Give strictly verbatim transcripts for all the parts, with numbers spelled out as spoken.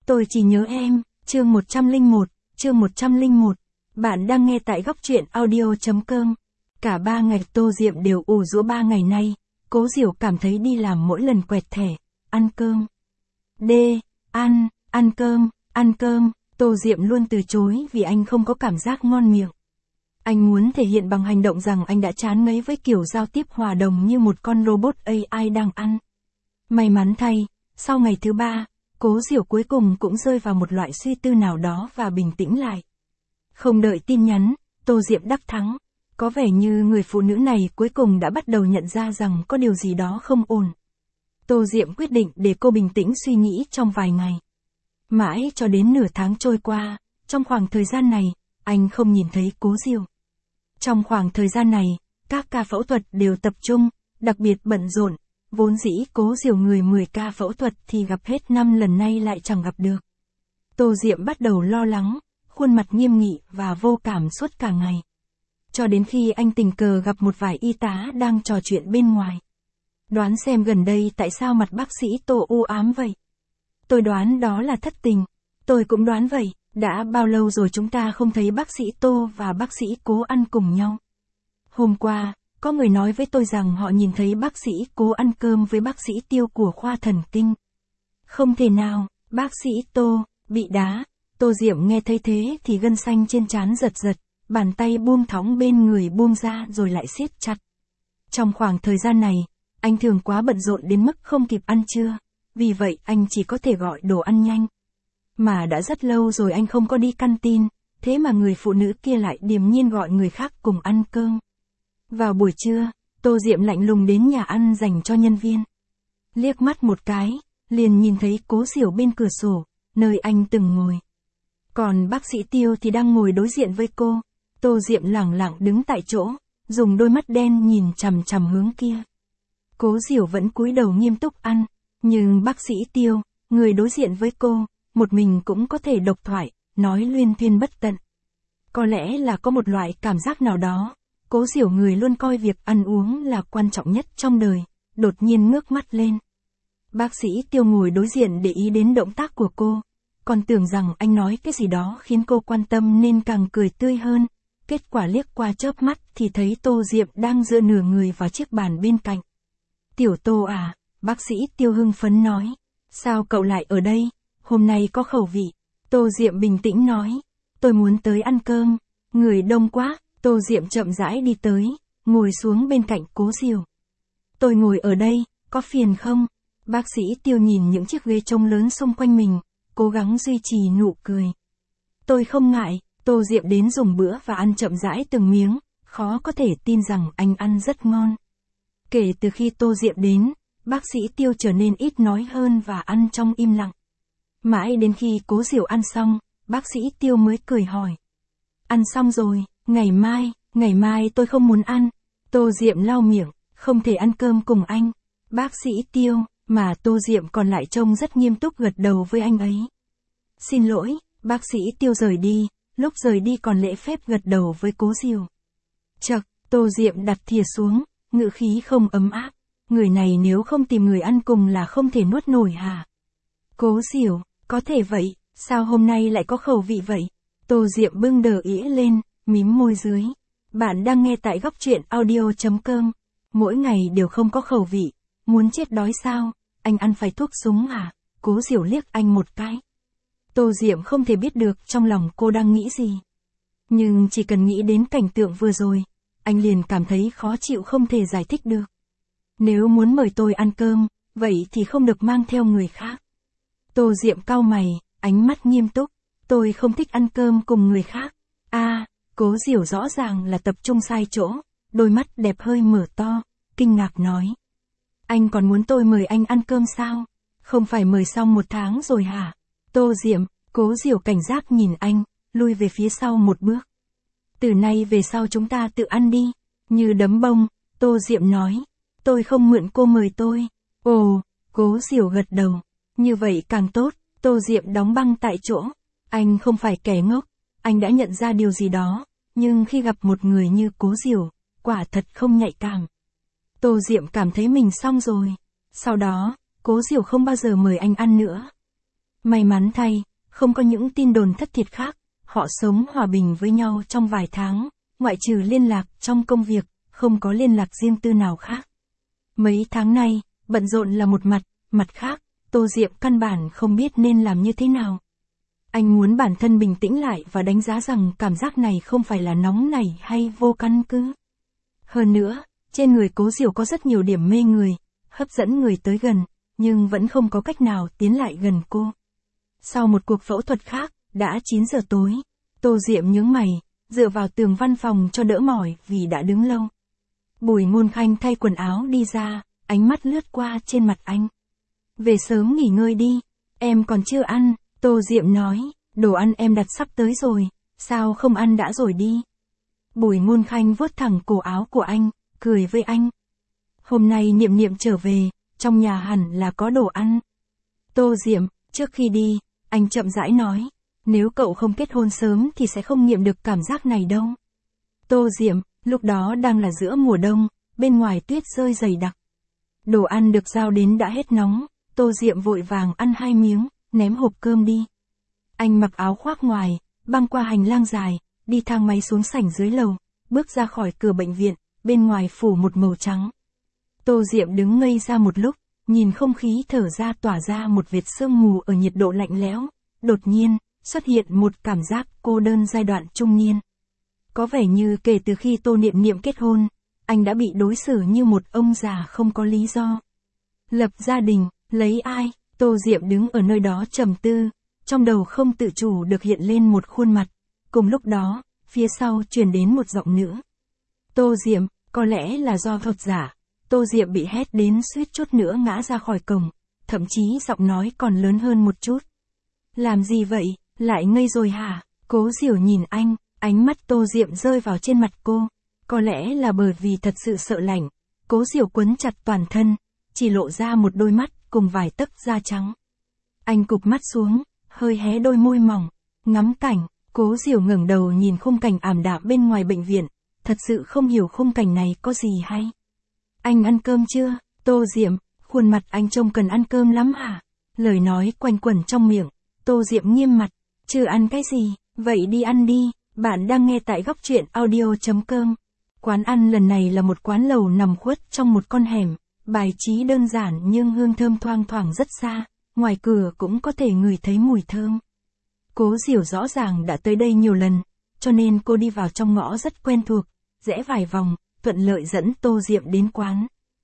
Tôi chỉ nhớ em, chương một trăm lẻ một, chương một trăm lẻ một. Bạn đang nghe tại góc truyện audio.com. Cả ba ngày Tô Diệm đều ủ rũ ba ngày nay, Cố Diểu cảm thấy đi làm mỗi lần quẹt thẻ, ăn cơm. D, ăn, ăn cơm, ăn cơm, Tô Diệm luôn từ chối vì anh không có cảm giác ngon miệng. Anh muốn thể hiện bằng hành động rằng anh đã chán ngấy với kiểu giao tiếp hòa đồng như một con robot a i đang ăn. May mắn thay, sau ngày thứ ba, Cố Diểu cuối cùng cũng rơi vào một loại suy tư nào đó và bình tĩnh lại. Không đợi tin nhắn, Tô Diệm đắc thắng. Có vẻ như người phụ nữ này cuối cùng đã bắt đầu nhận ra rằng có điều gì đó không ổn. Tô Diệm quyết định để cô bình tĩnh suy nghĩ trong vài ngày. Mãi cho đến nửa tháng trôi qua, trong khoảng thời gian này, anh không nhìn thấy Cố Diểu. Trong khoảng thời gian này, các ca phẫu thuật đều tập trung, đặc biệt bận rộn. Vốn dĩ Cố Diểu người mười ca phẫu thuật thì gặp hết năm lần nay lại chẳng gặp được. Tô Diệm bắt đầu lo lắng, khuôn mặt nghiêm nghị và vô cảm suốt cả ngày. Cho đến khi anh tình cờ gặp một vài y tá đang trò chuyện bên ngoài. Đoán xem gần đây tại sao mặt bác sĩ Tô u ám vậy? Tôi đoán đó là thất tình. Tôi cũng đoán vậy, đã bao lâu rồi chúng ta không thấy bác sĩ Tô và bác sĩ Cố ăn cùng nhau. Hôm qua, có người nói với tôi rằng họ nhìn thấy bác sĩ Cố ăn cơm với bác sĩ Tiêu của khoa thần kinh. Không thể nào, bác sĩ Tô, bị đá. Tô Diệm nghe thấy thế thì gân xanh trên trán giật giật, bàn tay buông thõng bên người buông ra rồi lại siết chặt. Trong khoảng thời gian này, anh thường quá bận rộn đến mức không kịp ăn trưa, vì vậy anh chỉ có thể gọi đồ ăn nhanh. Mà đã rất lâu rồi anh không có đi căn tin, thế mà người phụ nữ kia lại điềm nhiên gọi người khác cùng ăn cơm. Vào buổi trưa, Tô Diệm lạnh lùng đến nhà ăn dành cho nhân viên. Liếc mắt một cái, liền nhìn thấy Cố Diểu bên cửa sổ, nơi anh từng ngồi. Còn bác sĩ Tiêu thì đang ngồi đối diện với cô. Tô Diệm lẳng lặng đứng tại chỗ, dùng đôi mắt đen nhìn chằm chằm hướng kia. Cố Diểu vẫn cúi đầu nghiêm túc ăn, nhưng bác sĩ Tiêu, người đối diện với cô, một mình cũng có thể độc thoại, nói luyên thuyên bất tận. Có lẽ là có một loại cảm giác nào đó, Cố Diểu người luôn coi việc ăn uống là quan trọng nhất trong đời, đột nhiên ngước mắt lên. Bác sĩ Tiêu ngồi đối diện để ý đến động tác của cô, còn tưởng rằng anh nói cái gì đó khiến cô quan tâm nên càng cười tươi hơn. Kết quả liếc qua chớp mắt thì thấy Tô Diệm đang dựa nửa người vào chiếc bàn bên cạnh. Tiểu Tô à, bác sĩ Tiêu hưng phấn nói. Sao cậu lại ở đây, hôm nay có khẩu vị. Tô Diệm bình tĩnh nói. Tôi muốn tới ăn cơm, người đông quá. Tô Diệm chậm rãi đi tới, ngồi xuống bên cạnh Cố Diểu. Tôi ngồi ở đây, có phiền không? Bác sĩ Tiêu nhìn những chiếc ghế trông lớn xung quanh mình, cố gắng duy trì nụ cười. Tôi không ngại. Tô Diệm đến dùng bữa và ăn chậm rãi từng miếng, khó có thể tin rằng anh ăn rất ngon. Kể từ khi Tô Diệm đến, bác sĩ Tiêu trở nên ít nói hơn và ăn trong im lặng. Mãi đến khi Cố Diểu ăn xong, bác sĩ Tiêu mới cười hỏi. Ăn xong rồi, ngày mai, ngày mai tôi không muốn ăn. Tô Diệm lau miệng, không thể ăn cơm cùng anh. Bác sĩ Tiêu, mà Tô Diệm còn lại trông rất nghiêm túc gật đầu với anh ấy. Xin lỗi, bác sĩ Tiêu rời đi. Lúc rời đi còn lễ phép gật đầu với Cố Diểu. Chậc, Tô Diệm đặt thìa xuống, ngữ khí không ấm áp. Người này nếu không tìm người ăn cùng là không thể nuốt nổi hả? Cố Diểu, có thể vậy, sao hôm nay lại có khẩu vị vậy? Tô Diệm bưng đờ ĩa lên, mím môi dưới. Bạn đang nghe tại góc truyện audio.com. Mỗi ngày đều không có khẩu vị, muốn chết đói sao? Anh ăn phải thuốc súng à? Cố Diểu liếc anh một cái. Tô Diệm không thể biết được trong lòng cô đang nghĩ gì. Nhưng chỉ cần nghĩ đến cảnh tượng vừa rồi, anh liền cảm thấy khó chịu không thể giải thích được. Nếu muốn mời tôi ăn cơm, vậy thì không được mang theo người khác. Tô Diệm cau mày, ánh mắt nghiêm túc. Tôi không thích ăn cơm cùng người khác. À, Cố Diểu rõ ràng là tập trung sai chỗ, đôi mắt đẹp hơi mở to, kinh ngạc nói. Anh còn muốn tôi mời anh ăn cơm sao? Không phải mời xong một tháng rồi hả? Tô Diệm, Cố Diểu cảnh giác nhìn anh, lui về phía sau một bước. Từ nay về sau chúng ta tự ăn đi. Như đấm bông, Tô Diệm nói. Tôi không mượn cô mời tôi. Ồ, Cố Diểu gật đầu. Như vậy càng tốt. Tô Diệm đóng băng tại chỗ. Anh không phải kẻ ngốc. Anh đã nhận ra điều gì đó. Nhưng khi gặp một người như Cố Diểu, quả thật không nhạy cảm. Tô Diệm cảm thấy mình xong rồi. Sau đó, Cố Diểu không bao giờ mời anh ăn nữa. May mắn thay, không có những tin đồn thất thiệt khác, họ sống hòa bình với nhau trong vài tháng, ngoại trừ liên lạc trong công việc, không có liên lạc riêng tư nào khác. Mấy tháng nay, bận rộn là một mặt, mặt khác, Tô Diệm căn bản không biết nên làm như thế nào. Anh muốn bản thân bình tĩnh lại và đánh giá rằng cảm giác này không phải là nóng nảy hay vô căn cứ. Hơn nữa, trên người Cố Diểu có rất nhiều điểm mê người, hấp dẫn người tới gần, nhưng vẫn không có cách nào tiến lại gần cô. Sau một cuộc phẫu thuật khác, đã chín giờ tối, Tô Diệm nhướng mày, dựa vào tường văn phòng cho đỡ mỏi vì đã đứng lâu. Bùi Ngôn Khanh thay quần áo đi ra, ánh mắt lướt qua trên mặt anh. Về sớm nghỉ ngơi đi, em còn chưa ăn, Tô Diệm nói, đồ ăn em đặt sắp tới rồi, sao không ăn đã rồi đi. Bùi Ngôn Khanh vuốt thẳng cổ áo của anh, cười với anh. Hôm nay Niệm Niệm trở về, trong nhà hẳn là có đồ ăn. Tô Diệm, trước khi đi, anh chậm rãi nói, nếu cậu không kết hôn sớm thì sẽ không nghiệm được cảm giác này đâu. Tô Diệm, lúc đó đang là giữa mùa đông, bên ngoài tuyết rơi dày đặc. Đồ ăn được giao đến đã hết nóng, Tô Diệm vội vàng ăn hai miếng, ném hộp cơm đi. Anh mặc áo khoác ngoài, băng qua hành lang dài, đi thang máy xuống sảnh dưới lầu, bước ra khỏi cửa bệnh viện, bên ngoài phủ một màu trắng. Tô Diệm đứng ngây ra một lúc, nhìn không khí thở ra tỏa ra một vệt sương mù ở nhiệt độ lạnh lẽo, đột nhiên, xuất hiện một cảm giác cô đơn giai đoạn trung niên. Có vẻ như kể từ khi Tô Niệm Niệm kết hôn, anh đã bị đối xử như một ông già không có lý do. Lập gia đình, lấy ai, Tô Diệm đứng ở nơi đó trầm tư, trong đầu không tự chủ được hiện lên một khuôn mặt, cùng lúc đó, phía sau truyền đến một giọng nữ. Tô Diệm, có lẽ là do thuật giả, Tô Diệm bị hét đến suýt chút nữa ngã ra khỏi cổng, thậm chí giọng nói còn lớn hơn một chút. Làm gì vậy, lại ngây rồi hả? Cố Diểu nhìn anh, ánh mắt Tô Diệm rơi vào trên mặt cô, có lẽ là bởi vì thật sự sợ lạnh, Cố Diểu quấn chặt toàn thân, chỉ lộ ra một đôi mắt cùng vài tấc da trắng. Anh cụp mắt xuống, hơi hé đôi môi mỏng, ngắm cảnh, Cố Diểu ngẩng đầu nhìn khung cảnh ảm đạm bên ngoài bệnh viện, thật sự không hiểu khung cảnh này có gì hay. Anh ăn cơm chưa? Tô Diệm, khuôn mặt anh trông cần ăn cơm lắm hả? Lời nói quanh quẩn trong miệng, Tô Diệm nghiêm mặt, chưa ăn cái gì, vậy đi ăn đi, bạn đang nghe tại góc truyện audio chấm com. Quán ăn lần này là một quán lầu nằm khuất trong một con hẻm, bài trí đơn giản nhưng hương thơm thoang thoảng rất xa, ngoài cửa cũng có thể ngửi thấy mùi thơm. Cố Diểu rõ ràng đã tới đây nhiều lần, cho nên cô đi vào trong ngõ rất quen thuộc, rẽ vài vòng, thuận lợi dẫn Tô Diệm đến quán.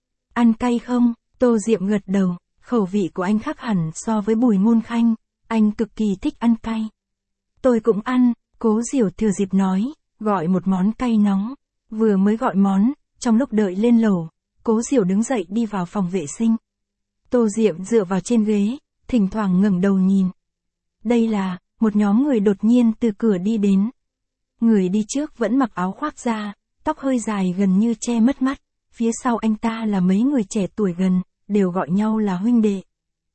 Ăn cay không? Tô Diệm gật đầu, khẩu vị của anh khác hẳn so với Bùi Ngôn Khanh, anh cực kỳ thích ăn cay. Tôi cũng ăn, Cố Diểu thừa dịp nói, gọi một món cay nóng. Vừa mới gọi món, trong lúc đợi lên lầu, Cố Diểu đứng dậy đi vào phòng vệ sinh. Tô Diệm dựa vào trên ghế, thỉnh thoảng ngẩng đầu nhìn. Đây là, một nhóm người đột nhiên từ cửa đi đến. Người đi trước vẫn mặc áo khoác da, tóc hơi dài gần như che mất mắt, phía sau anh ta là mấy người trẻ tuổi gần, đều gọi nhau là huynh đệ.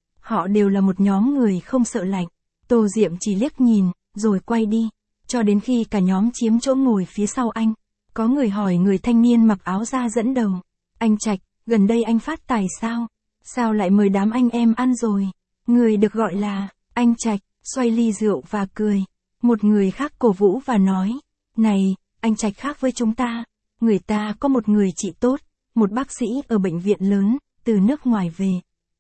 Họ đều là một nhóm người không sợ lạnh, Tô Diệm chỉ liếc nhìn, rồi quay đi, cho đến khi cả nhóm chiếm chỗ ngồi phía sau anh. Có người hỏi người thanh niên mặc áo da dẫn đầu, anh Trạch, gần đây anh phát tài sao? Sao lại mời đám anh em ăn rồi? Người được gọi là, anh Trạch, xoay ly rượu và cười. Một người khác cổ vũ và nói, này, anh Trạch khác với chúng ta, người ta có một người chị tốt, một bác sĩ ở bệnh viện lớn, từ nước ngoài về.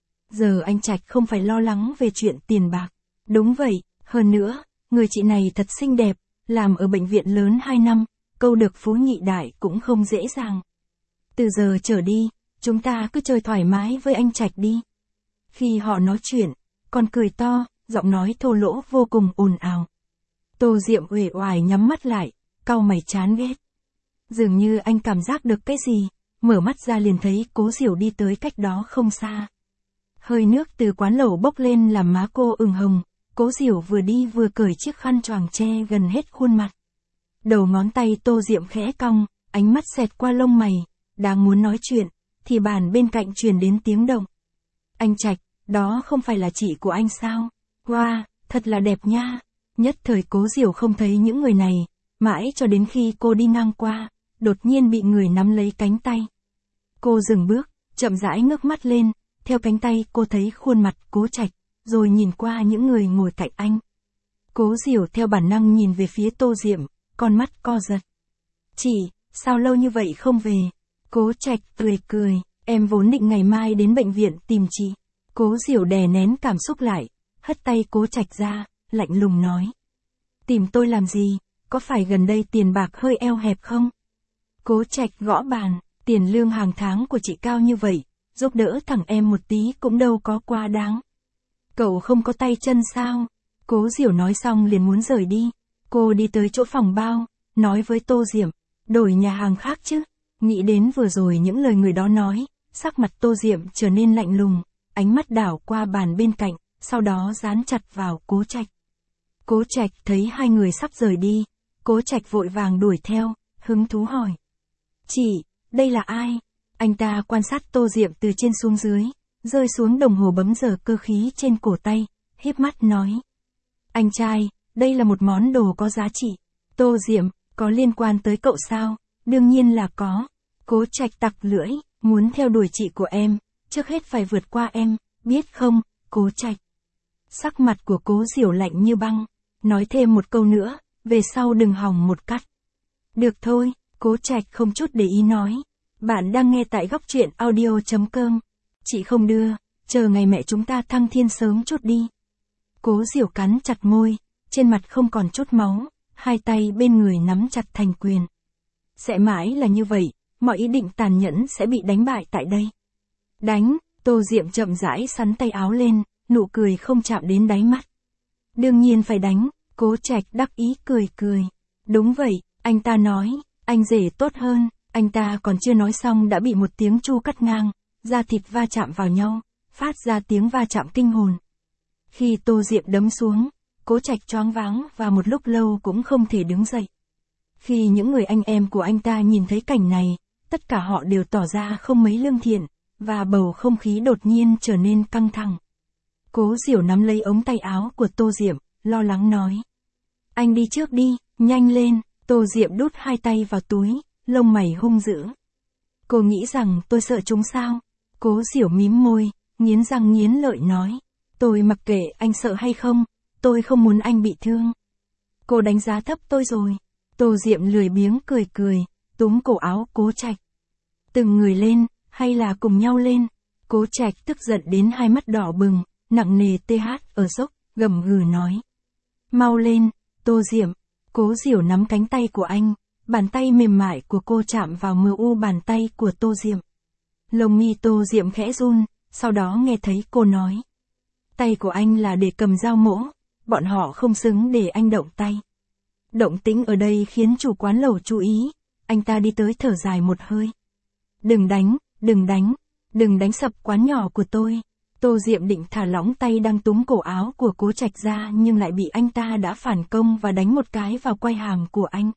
Giờ anh Trạch không phải lo lắng về chuyện tiền bạc. Đúng vậy, hơn nữa, người chị này thật xinh đẹp, làm ở bệnh viện lớn hai năm, câu được phú nhị đại cũng không dễ dàng. Từ giờ trở đi, chúng ta cứ chơi thoải mái với anh Trạch đi. Khi họ nói chuyện, còn cười to, giọng nói thô lỗ vô cùng ồn ào. Tô Diệm uể oải nhắm mắt lại, cau mày chán ghét. Dường như anh cảm giác được cái gì, mở mắt ra liền thấy Cố Diểu đi tới cách đó không xa. Hơi nước từ quán lẩu bốc lên làm má cô ửng hồng, Cố Diểu vừa đi vừa cởi chiếc khăn choàng che gần hết khuôn mặt. Đầu ngón tay Tô Diệm khẽ cong, ánh mắt xẹt qua lông mày, đang muốn nói chuyện, thì bàn bên cạnh truyền đến tiếng động. Anh Trạch, đó không phải là chị của anh sao? Wow, thật là đẹp nha. Nhất thời Cố Diểu không thấy những người này, mãi cho đến khi cô đi ngang qua, đột nhiên bị người nắm lấy cánh tay. Cô dừng bước, chậm rãi ngước mắt lên, theo cánh tay cô thấy khuôn mặt Cố Trạch, rồi nhìn qua những người ngồi cạnh anh. Cố Diểu theo bản năng nhìn về phía Tô Diệm, con mắt co giật. Chị, sao lâu như vậy không về? Cố Trạch cười cười, em vốn định ngày mai đến bệnh viện tìm chị. Cố Diểu đè nén cảm xúc lại, hất tay Cố Trạch ra, lạnh lùng nói. Tìm tôi làm gì, có phải gần đây tiền bạc hơi eo hẹp không? Cố Trạch gõ bàn, tiền lương hàng tháng của chị cao như vậy, giúp đỡ thằng em một tí cũng đâu có quá đáng. Cậu không có tay chân sao? Cố Diểu nói xong liền muốn rời đi. Cô đi tới chỗ phòng bao, nói với Tô Diệm, đổi nhà hàng khác chứ. Nghĩ đến vừa rồi những lời người đó nói, sắc mặt Tô Diệm trở nên lạnh lùng, ánh mắt đảo qua bàn bên cạnh, sau đó dán chặt vào Cố Trạch. Cố Trạch thấy hai người sắp rời đi, Cố Trạch vội vàng đuổi theo, hứng thú hỏi. Chị, đây là ai? Anh ta quan sát Tô Diệm từ trên xuống dưới, rơi xuống đồng hồ bấm giờ cơ khí trên cổ tay, híp mắt nói. Anh trai, đây là một món đồ có giá trị. Tô Diệm, có liên quan tới cậu sao? Đương nhiên là có. Cố Trạch tặc lưỡi, muốn theo đuổi chị của em, trước hết phải vượt qua em, biết không, Cố Trạch. Sắc mặt của Cố Diểu lạnh như băng, nói thêm một câu nữa, về sau đừng hòng một cắt. Được thôi, Cố Trạch không chút để ý nói. Bạn đang nghe tại góc truyện audio chấm com. Chị không đưa, chờ ngày mẹ chúng ta thăng thiên sớm chút đi. Cố Diểu cắn chặt môi, trên mặt không còn chút máu, hai tay bên người nắm chặt thành quyền. Sẽ mãi là như vậy, mọi ý định tàn nhẫn sẽ bị đánh bại tại đây. Đánh, Tô Diệm chậm rãi sắn tay áo lên, nụ cười không chạm đến đáy mắt. Đương nhiên phải đánh, Cố Trạch đắc ý cười cười. Đúng vậy, anh ta nói, anh rể tốt hơn, anh ta còn chưa nói xong đã bị một tiếng chu cắt ngang, da thịt va chạm vào nhau, phát ra tiếng va chạm kinh hồn. Khi Tô Diệm đấm xuống, Cố Trạch choáng váng và một lúc lâu cũng không thể đứng dậy. Khi những người anh em của anh ta nhìn thấy cảnh này, tất cả họ đều tỏ ra không mấy lương thiện, và bầu không khí đột nhiên trở nên căng thẳng. Cố Diểu nắm lấy ống tay áo của Tô Diệm, lo lắng nói. Anh đi trước đi, nhanh lên. Tô Diệm đút hai tay vào túi, lông mày hung dữ. Cô nghĩ rằng tôi sợ chúng sao? Cố Diểu mím môi, nghiến răng nghiến lợi nói. Tôi mặc kệ anh sợ hay không, tôi không muốn anh bị thương. Cô đánh giá thấp tôi rồi. Tô Diệm lười biếng cười cười, túm cổ áo Cố Trạch. Từng người lên, hay là cùng nhau lên? Cố Trạch tức giận đến hai mắt đỏ bừng, nặng nề tê hát ở dốc, gầm gừ nói. Mau lên, Tô Diệm. Cố Diểu nắm cánh tay của anh, bàn tay mềm mại của cô chạm vào mờ u bàn tay của Tô Diệm. Lông mi Tô Diệm khẽ run, sau đó nghe thấy cô nói. Tay của anh là để cầm dao mỗ, bọn họ không xứng để anh động tay. Động tĩnh ở đây khiến chủ quán lẩu chú ý, anh ta đi tới thở dài một hơi. Đừng đánh, đừng đánh, đừng đánh sập quán nhỏ của tôi. Tô Diệm định thả lỏng tay đang túm cổ áo của Cố Trạch ra nhưng lại bị anh ta đã phản công và đánh một cái vào quai hàm của anh.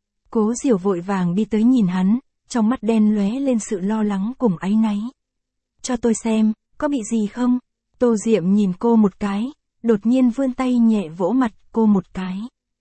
Cố Diểu vội vàng đi tới nhìn hắn, trong mắt đen lóe lên sự lo lắng cùng áy náy. Cho tôi xem, có bị gì không? Tô Diệm nhìn cô một cái, đột nhiên vươn tay nhẹ vỗ mặt cô một cái.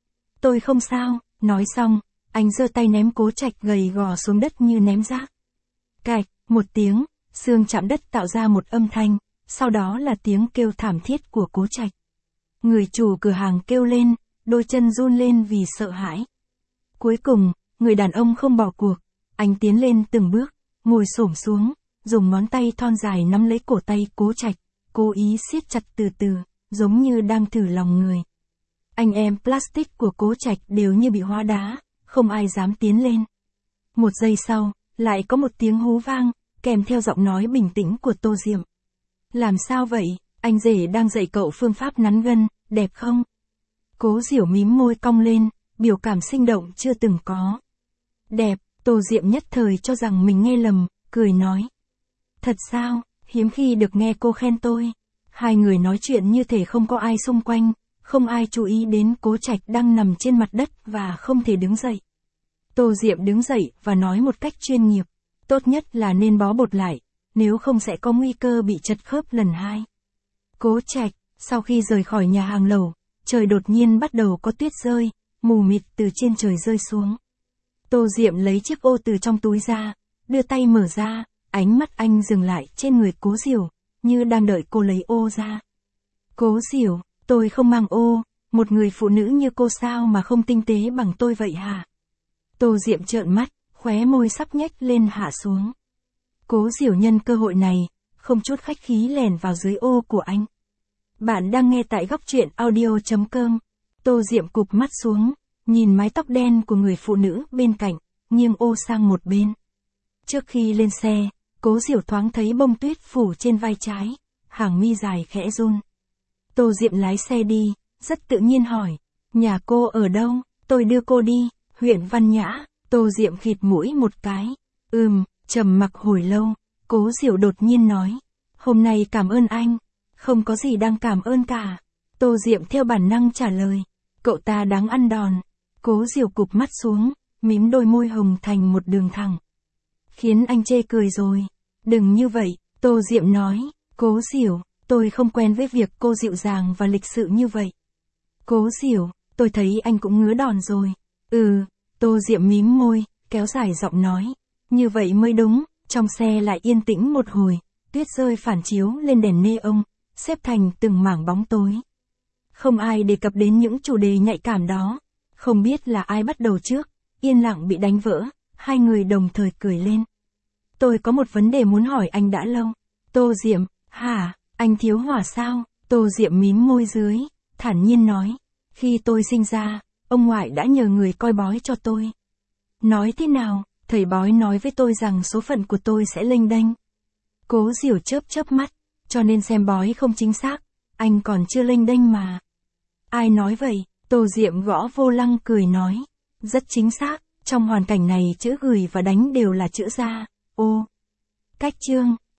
Tôi không sao, nói xong, anh giơ tay ném Cố Trạch gầy gò xuống đất như ném rác. Cạch, một tiếng, xương chạm đất tạo ra một âm thanh, sau đó là tiếng kêu thảm thiết của Cố Trạch. Người chủ cửa hàng kêu lên, đôi chân run lên vì sợ hãi. Cuối cùng, người đàn ông không bỏ cuộc, anh tiến lên từng bước, ngồi xổm xuống, dùng ngón tay thon dài nắm lấy cổ tay Cố Trạch, cố ý siết chặt từ từ, giống như đang thử lòng người. Anh em plastic của Cố Trạch đều như bị hóa đá, không ai dám tiến lên. Một giây sau, lại có một tiếng hú vang, kèm theo giọng nói bình tĩnh của Tô Diệm. Làm sao vậy, anh rể đang dạy cậu phương pháp nắn gân, đẹp không? Cố Diểu mím môi cong lên, biểu cảm sinh động chưa từng có. Đẹp, Tô Diệm nhất thời cho rằng mình nghe lầm, cười nói. Thật sao, hiếm khi được nghe cô khen tôi. Hai người nói chuyện như thể không có ai xung quanh, không ai chú ý đến Cố Trạch đang nằm trên mặt đất và không thể đứng dậy. Tô Diệm đứng dậy và nói một cách chuyên nghiệp, tốt nhất là nên bó bột lại, nếu không sẽ có nguy cơ bị chật khớp lần hai. Cố Trạch, sau khi rời khỏi nhà hàng lẩu, trời đột nhiên bắt đầu có tuyết rơi, mù mịt từ trên trời rơi xuống. Tô Diệm lấy chiếc ô từ trong túi ra, đưa tay mở ra, ánh mắt anh dừng lại trên người Cố Diểu, như đang đợi cô lấy ô ra. Cố Diểu, tôi không mang ô, một người phụ nữ như cô sao mà không tinh tế bằng tôi vậy hả? Tô Diệm trợn mắt, khóe môi sắp nhếch lên hạ xuống. Cố Diểu nhân cơ hội này, không chút khách khí lèn vào dưới ô của anh. Bạn đang nghe tại góc truyện audio.com. Tô Diệm cụp mắt xuống, nhìn mái tóc đen của người phụ nữ bên cạnh, nghiêng ô sang một bên. Trước khi lên xe, Cố Diểu thoáng thấy bông tuyết phủ trên vai trái, hàng mi dài khẽ run. Tô Diệm lái xe đi, rất tự nhiên hỏi, nhà cô ở đâu, tôi đưa cô đi, huyện Văn Nhã. Tô Diệm khịt mũi một cái, ừm, trầm mặc hồi lâu, Cố Diểu đột nhiên nói, hôm nay cảm ơn anh, không có gì đang cảm ơn cả. Tô Diệm theo bản năng trả lời, cậu ta đáng ăn đòn. Cố Diểu cụp mắt xuống, mím đôi môi hồng thành một đường thẳng. Khiến anh chê cười rồi. Đừng như vậy, Tô Diệm nói, Cố Diểu, tôi không quen với việc cô dịu dàng và lịch sự như vậy. Cố Diểu, tôi thấy anh cũng ngứa đòn rồi. Ừ, Tô Diệm mím môi, kéo dài giọng nói, như vậy mới đúng. Trong xe lại yên tĩnh một hồi, tuyết rơi phản chiếu lên đèn neon, xếp thành từng mảng bóng tối. Không ai đề cập đến những chủ đề nhạy cảm đó. Không biết là ai bắt đầu trước, yên lặng bị đánh vỡ, hai người đồng thời cười lên. Tôi có một vấn đề muốn hỏi anh đã lâu. Tô Diệm, hả, anh thiếu hỏa sao? Tô Diệm mím môi dưới, thản nhiên nói, khi tôi sinh ra, ông ngoại đã nhờ người coi bói cho tôi. Nói thế nào, thầy bói nói với tôi rằng số phận của tôi sẽ lênh đênh. Cố Diểu chớp chớp mắt, cho nên xem bói không chính xác, anh còn chưa lênh đênh mà. Ai nói vậy? Tô Diệm gõ vô lăng cười nói, rất chính xác, trong hoàn cảnh này chữ gửi và đánh đều là chữ ra, ô. Cách chương